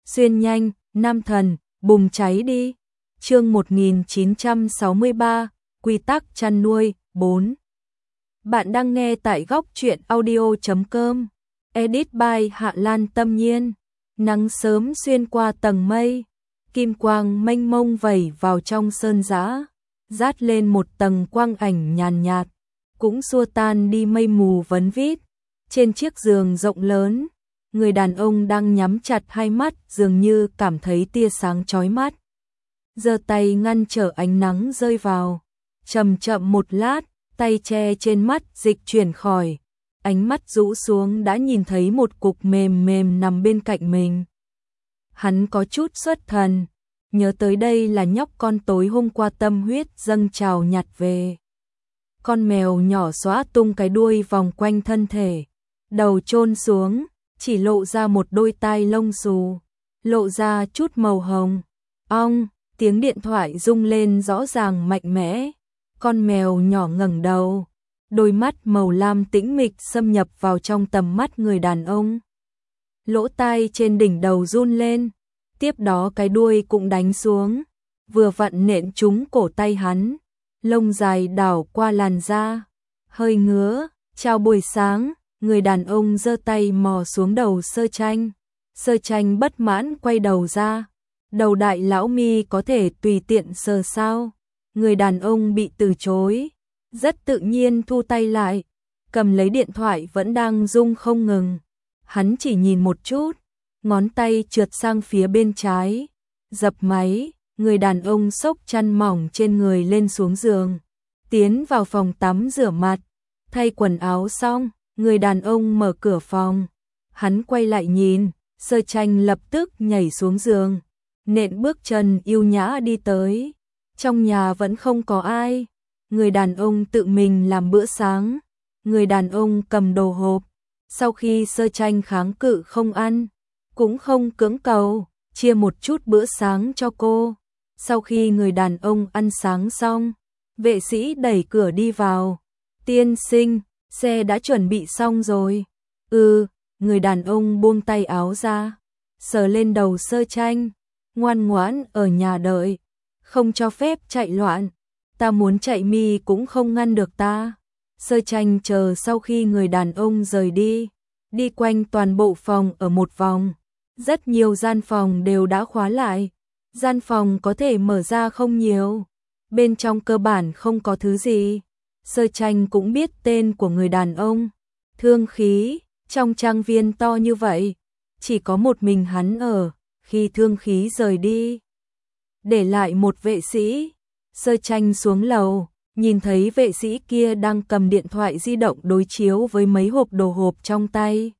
xuyên nhanh, nam thần, bùng cháy đi. Chương 1963, quy tắc chăn nuôi, 4. Bạn đang nghe tại góc truyện audio.com. Edit by Hạ Lan Tâm Nhiên. Nắng sớm xuyên qua tầng mây, kim quang mênh mông vẩy vào trong sơn dã, dát lên một tầng quang ảnh nhàn nhạt, cũng xua tan đi mây mù vấn vít. Trên chiếc giường rộng lớn, người đàn ông đang nhắm chặt hai mắt, dường như cảm thấy tia sáng chói mắt. Giơ tay ngăn trở ánh nắng rơi vào, chậm chậm một lát, tay che trên mắt dịch chuyển khỏi, ánh mắt rũ xuống đã nhìn thấy một cục mềm mềm nằm bên cạnh mình. Hắn có chút xuất thần, nhớ tới đây là nhóc con tối hôm qua tâm huyết dâng trào nhặt về. Con mèo nhỏ xõa tung cái đuôi vòng quanh thân thể, đầu chôn xuống, chỉ lộ ra một đôi tai lông xù, lộ ra chút màu hồng. Ong, tiếng điện thoại rung lên rõ ràng mạnh mẽ. Con mèo nhỏ ngẩng đầu, đôi mắt màu lam tĩnh mịch xâm nhập vào trong tầm mắt người đàn ông. Lỗ tai trên đỉnh đầu run lên, tiếp đó cái đuôi cũng đánh xuống, vừa vặn nện trúng cổ tay hắn. Lông dài đảo qua làn da, hơi ngứa. Chào buổi sáng, người đàn ông giơ tay mò xuống đầu Sơ Tranh. Sơ Tranh bất mãn quay đầu ra. Đầu đại lão mi có thể tùy tiện sờ sao? Người đàn ông bị từ chối, rất tự nhiên thu tay lại, cầm lấy điện thoại vẫn đang rung không ngừng. Hắn chỉ nhìn một chút, ngón tay trượt sang phía bên trái, dập máy. Người đàn ông xốc chăn mỏng trên người lên xuống giường, tiến vào phòng tắm rửa mặt, thay quần áo xong, người đàn ông mở cửa phòng. Hắn quay lại nhìn, Sơ Tranh lập tức nhảy xuống giường, nện bước chân yêu nhã đi tới. Trong nhà vẫn không có ai, người đàn ông tự mình làm bữa sáng. Người đàn ông cầm đồ hộp, sau khi Sơ Tranh kháng cự không ăn, cũng không cưỡng cầu, chia một chút bữa sáng cho cô. Sau khi người đàn ông ăn sáng xong, vệ sĩ đẩy cửa đi vào. Tiên sinh, xe đã chuẩn bị xong rồi. Người đàn ông buông tay áo ra, sờ lên đầu Sơ Tranh, ngoan ngoãn ở nhà đợi, không cho phép chạy loạn. Ta muốn chạy mi cũng không ngăn được ta. Sơ Tranh chờ sau khi người đàn ông rời đi, đi quanh toàn bộ phòng ở một vòng. Rất nhiều gian phòng đều đã khóa lại. Gian phòng có thể mở ra không nhiều, bên trong cơ bản không có thứ gì. Sơ Tranh cũng biết tên của người đàn ông, Thương Khí. Trong trang viên to như vậy, chỉ có một mình hắn ở. Khi Thương Khí rời đi, để lại một vệ sĩ. Sơ Tranh xuống lầu, nhìn thấy vệ sĩ kia đang cầm điện thoại di động đối chiếu với mấy hộp đồ hộp trong tay.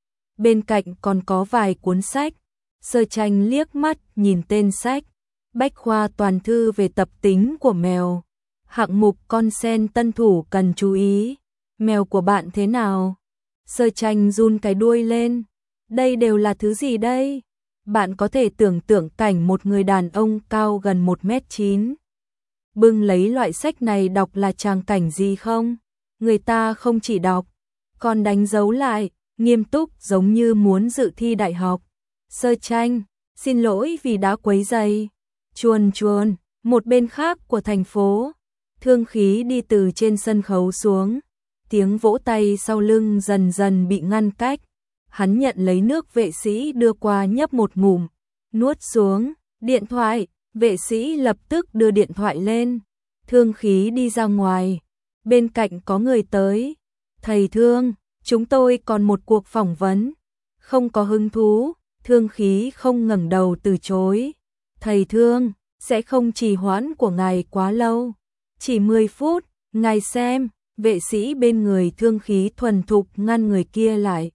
Bên cạnh còn có vài cuốn sách. Sơ Tranh liếc mắt nhìn tên sách, bách khoa toàn thư về tập tính của mèo. Hạng mục con sen tân thủ cần chú ý. Mèo của bạn thế nào? Sơ Tranh run cái đuôi lên. Đây đều là thứ gì đây? Bạn có thể tưởng tượng cảnh một người đàn ông cao gần 1m9 bưng lấy loại sách này đọc là tràng cảnh gì không? Người ta không chỉ đọc, còn đánh dấu lại, nghiêm túc giống như muốn dự thi đại học. Sơ Tranh, xin lỗi vì đã quấy rầy. Chuồn chuồn, một bên khác của thành phố, Thương Khí đi từ trên sân khấu xuống, tiếng vỗ tay sau lưng dần dần bị ngăn cách. Hắn nhận lấy nước vệ sĩ đưa qua nhấp một ngụm, nuốt xuống. Điện thoại, vệ sĩ lập tức đưa điện thoại lên. Thương Khí đi ra ngoài, bên cạnh có người tới. Thầy Thương, chúng tôi còn một cuộc phỏng vấn. Không có hứng thú. Thương Khí không ngẩng đầu từ chối. Thầy Thương, sẽ không trì hoãn của ngài quá lâu. Chỉ 10 phút, ngài xem. Vệ sĩ bên người Thương Khí thuần thục ngăn người kia lại.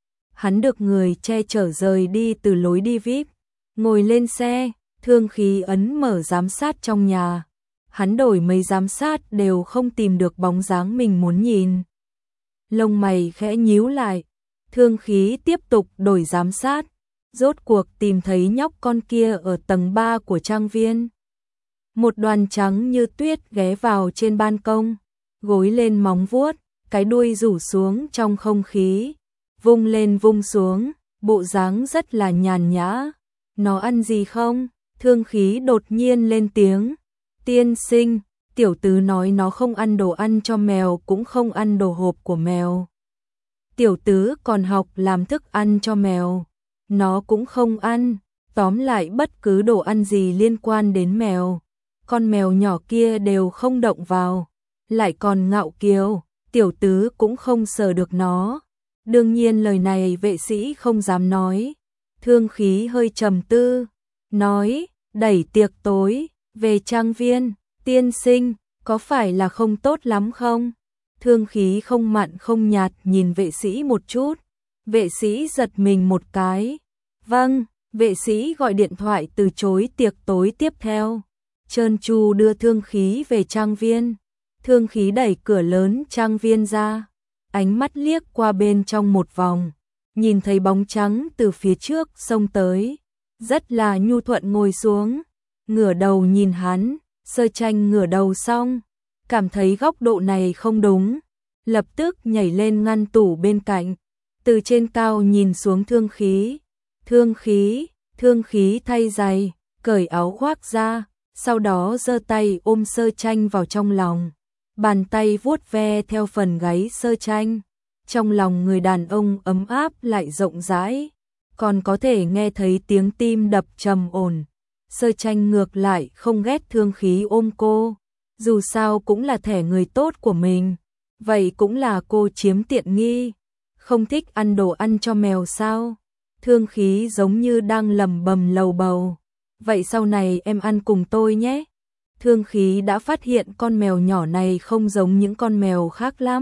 Hắn được người che chở rời đi từ lối đi VIP. Ngồi lên xe, Thương Khí ấn mở giám sát trong nhà. Hắn đổi mấy giám sát đều không tìm được bóng dáng mình muốn nhìn. Lông mày khẽ nhíu lại. Thương Khí tiếp tục đổi giám sát. Rốt cuộc tìm thấy nhóc con kia ở tầng 3 của trang viên. Một đoàn trắng như tuyết ghé vào trên ban công, gối lên móng vuốt, cái đuôi rủ xuống trong không khí, vung lên vung xuống, bộ dáng rất là nhàn nhã. Nó ăn gì không? Thương Khí đột nhiên lên tiếng. Tiên sinh, tiểu tứ nói nó không ăn đồ ăn cho mèo cũng không ăn đồ hộp của mèo. Tiểu tứ còn học làm thức ăn cho mèo. Nó cũng không ăn. Tóm lại bất cứ đồ ăn gì liên quan đến mèo. Con mèo nhỏ kia đều không động vào. Lại còn ngạo kiều, tiểu tứ cũng không sờ được nó. Đương nhiên lời này vệ sĩ không dám nói. Thương Khí hơi trầm tư. Nói, đẩy tiệc tối, về trang viên, tiên sinh, có phải là không tốt lắm không? Thương Khí không mặn không nhạt nhìn vệ sĩ một chút. Vệ sĩ giật mình một cái. Vâng, vệ sĩ gọi điện thoại từ chối tiệc tối tiếp theo. Trơn tru đưa Thương Khí về trang viên. Thương Khí đẩy cửa lớn trang viên ra. Ánh mắt liếc qua bên trong một vòng. Nhìn thấy bóng trắng từ phía trước xông tới. Rất là nhu thuận ngồi xuống. Ngửa đầu nhìn hắn. Sơ Tranh ngửa đầu xong. Cảm thấy góc độ này không đúng. Lập tức nhảy lên ngăn tủ bên cạnh. Từ trên cao nhìn xuống Thương Khí. Thương Khí thay giày, cởi áo khoác ra. Sau đó giơ tay ôm Sơ Tranh vào trong lòng. Bàn tay vuốt ve theo phần gáy Sơ Tranh. Trong lòng người đàn ông ấm áp lại rộng rãi. Còn có thể nghe thấy tiếng tim đập trầm ổn. Sơ Tranh ngược lại không ghét Thương Khí ôm cô. Dù sao cũng là thẻ người tốt của mình. Vậy cũng là cô chiếm tiện nghi. Không thích ăn đồ ăn cho mèo sao? Thương Khí giống như đang lẩm bẩm lầu bầu. Vậy sau này em ăn cùng tôi nhé. Thương Khí đã phát hiện con mèo nhỏ này không giống những con mèo khác lắm.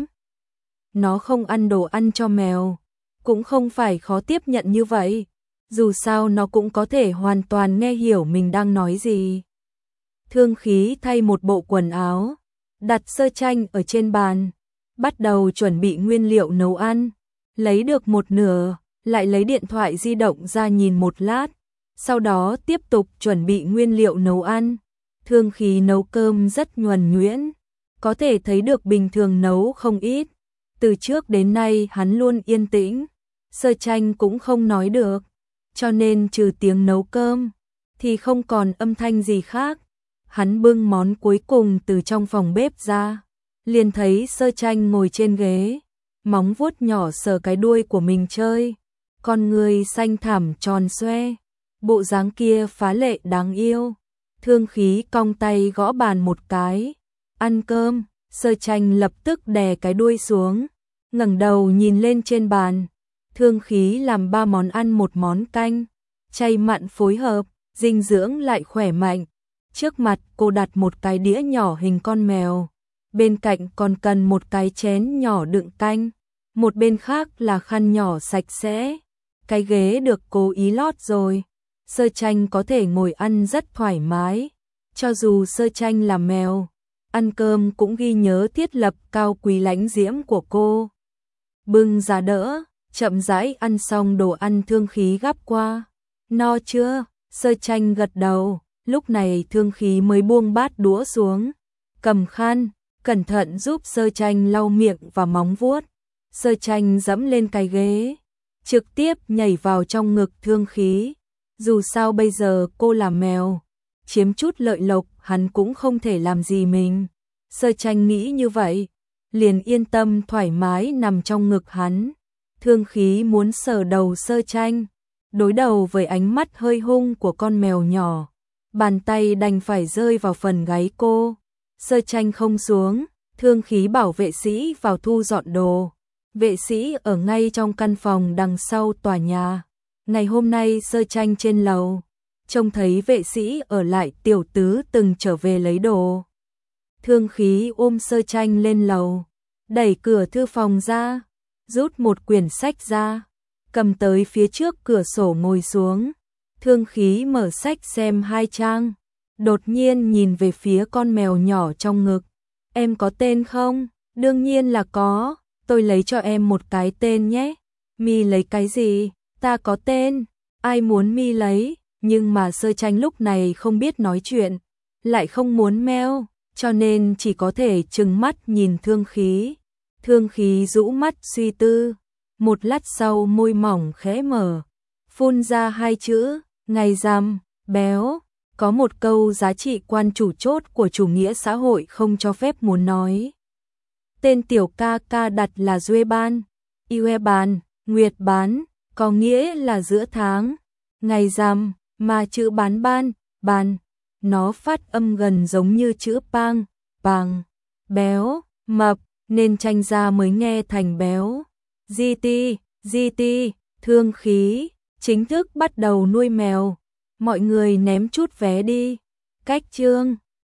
Nó không ăn đồ ăn cho mèo. Cũng không phải khó tiếp nhận như vậy. Dù sao nó cũng có thể hoàn toàn nghe hiểu mình đang nói gì. Thương Khí thay một bộ quần áo. Đặt Sơ Tranh ở trên bàn. Bắt đầu chuẩn bị nguyên liệu nấu ăn. Lấy được một nửa. Lại lấy điện thoại di động ra nhìn một lát. Sau đó tiếp tục chuẩn bị nguyên liệu nấu ăn. Thương Khí nấu cơm rất nhuần nhuyễn. Có thể thấy được bình thường nấu không ít. Từ trước đến nay hắn luôn yên tĩnh. Sơ Tranh cũng không nói được. Cho nên trừ tiếng nấu cơm thì không còn âm thanh gì khác. Hắn bưng món cuối cùng từ trong phòng bếp ra. Liền thấy Sơ Tranh ngồi trên ghế. Móng vuốt nhỏ sờ cái đuôi của mình chơi. Con người xanh thẳm tròn xoe. Bộ dáng kia phá lệ đáng yêu. Thương Khí cong tay gõ bàn một cái. Ăn cơm. Sơ Tranh lập tức đè cái đuôi xuống. Ngẩng đầu nhìn lên trên bàn. Thương Khí làm 3 món ăn, một món canh. Chay mặn phối hợp. Dinh dưỡng lại khỏe mạnh. Trước mặt cô đặt một cái đĩa nhỏ hình con mèo. Bên cạnh còn cần một cái chén nhỏ đựng canh. Một bên khác là khăn nhỏ sạch sẽ. Cái ghế được cố ý lót rồi. Sơ Tranh có thể ngồi ăn rất thoải mái. Cho dù Sơ Tranh là mèo, ăn cơm cũng ghi nhớ thiết lập cao quý lãnh diễm của cô. Bưng ra đỡ, chậm rãi ăn xong đồ ăn. Thương Khí gắp qua. No chưa? Sơ Tranh gật đầu. Lúc này Thương Khí mới buông bát đũa xuống. Cầm khăn, cẩn thận giúp Sơ Tranh lau miệng và móng vuốt. Sơ Tranh dẫm lên cái ghế, trực tiếp nhảy vào trong ngực Thương Khí. Dù sao bây giờ cô là mèo, chiếm chút lợi lộc hắn cũng không thể làm gì mình. Sơ Tranh nghĩ như vậy, liền yên tâm thoải mái nằm trong ngực hắn. Thương Khí muốn sờ đầu Sơ Tranh, đối đầu với ánh mắt hơi hung của con mèo nhỏ. Bàn tay đành phải rơi vào phần gáy cô. Sơ Tranh không xuống, Thương Khí bảo vệ sĩ vào thu dọn đồ. Vệ sĩ ở ngay trong căn phòng đằng sau tòa nhà. Ngày hôm nay Sơ Tranh trên lầu, trông thấy vệ sĩ ở lại. Tiểu tứ từng trở về lấy đồ. Thương Khí ôm Sơ Tranh lên lầu, đẩy cửa thư phòng ra, rút một quyển sách ra, cầm tới phía trước cửa sổ ngồi xuống. Thương Khí mở sách xem 2 trang, đột nhiên nhìn về phía con mèo nhỏ trong ngực. Em có tên không? Đương nhiên là có, tôi lấy cho em một cái tên nhé. Mi lấy cái gì? Ta có tên. Ai muốn Mi lấy? Nhưng mà Sơ Tranh lúc này không biết nói chuyện, lại không muốn meo, cho nên chỉ có thể trừng mắt nhìn Thương Khí. Thương Khí rũ mắt suy tư, một lát sau môi mỏng khẽ mở, phun ra 2 chữ, Ngày rằm, béo, có một câu giá trị quan chủ chốt của chủ nghĩa xã hội không cho phép muốn nói. Tên tiểu ca ca đặt là Duê Ban, Yue Ban, Nguyệt Bán, có nghĩa là giữa tháng. Ngày rằm, mà chữ bán ban, nó phát âm gần giống như chữ pang, pàng, béo, mập, nên tranh ra mới nghe thành béo. GT, thương khí, chính thức bắt đầu nuôi mèo. Mọi người ném chút vé đi. Cách chương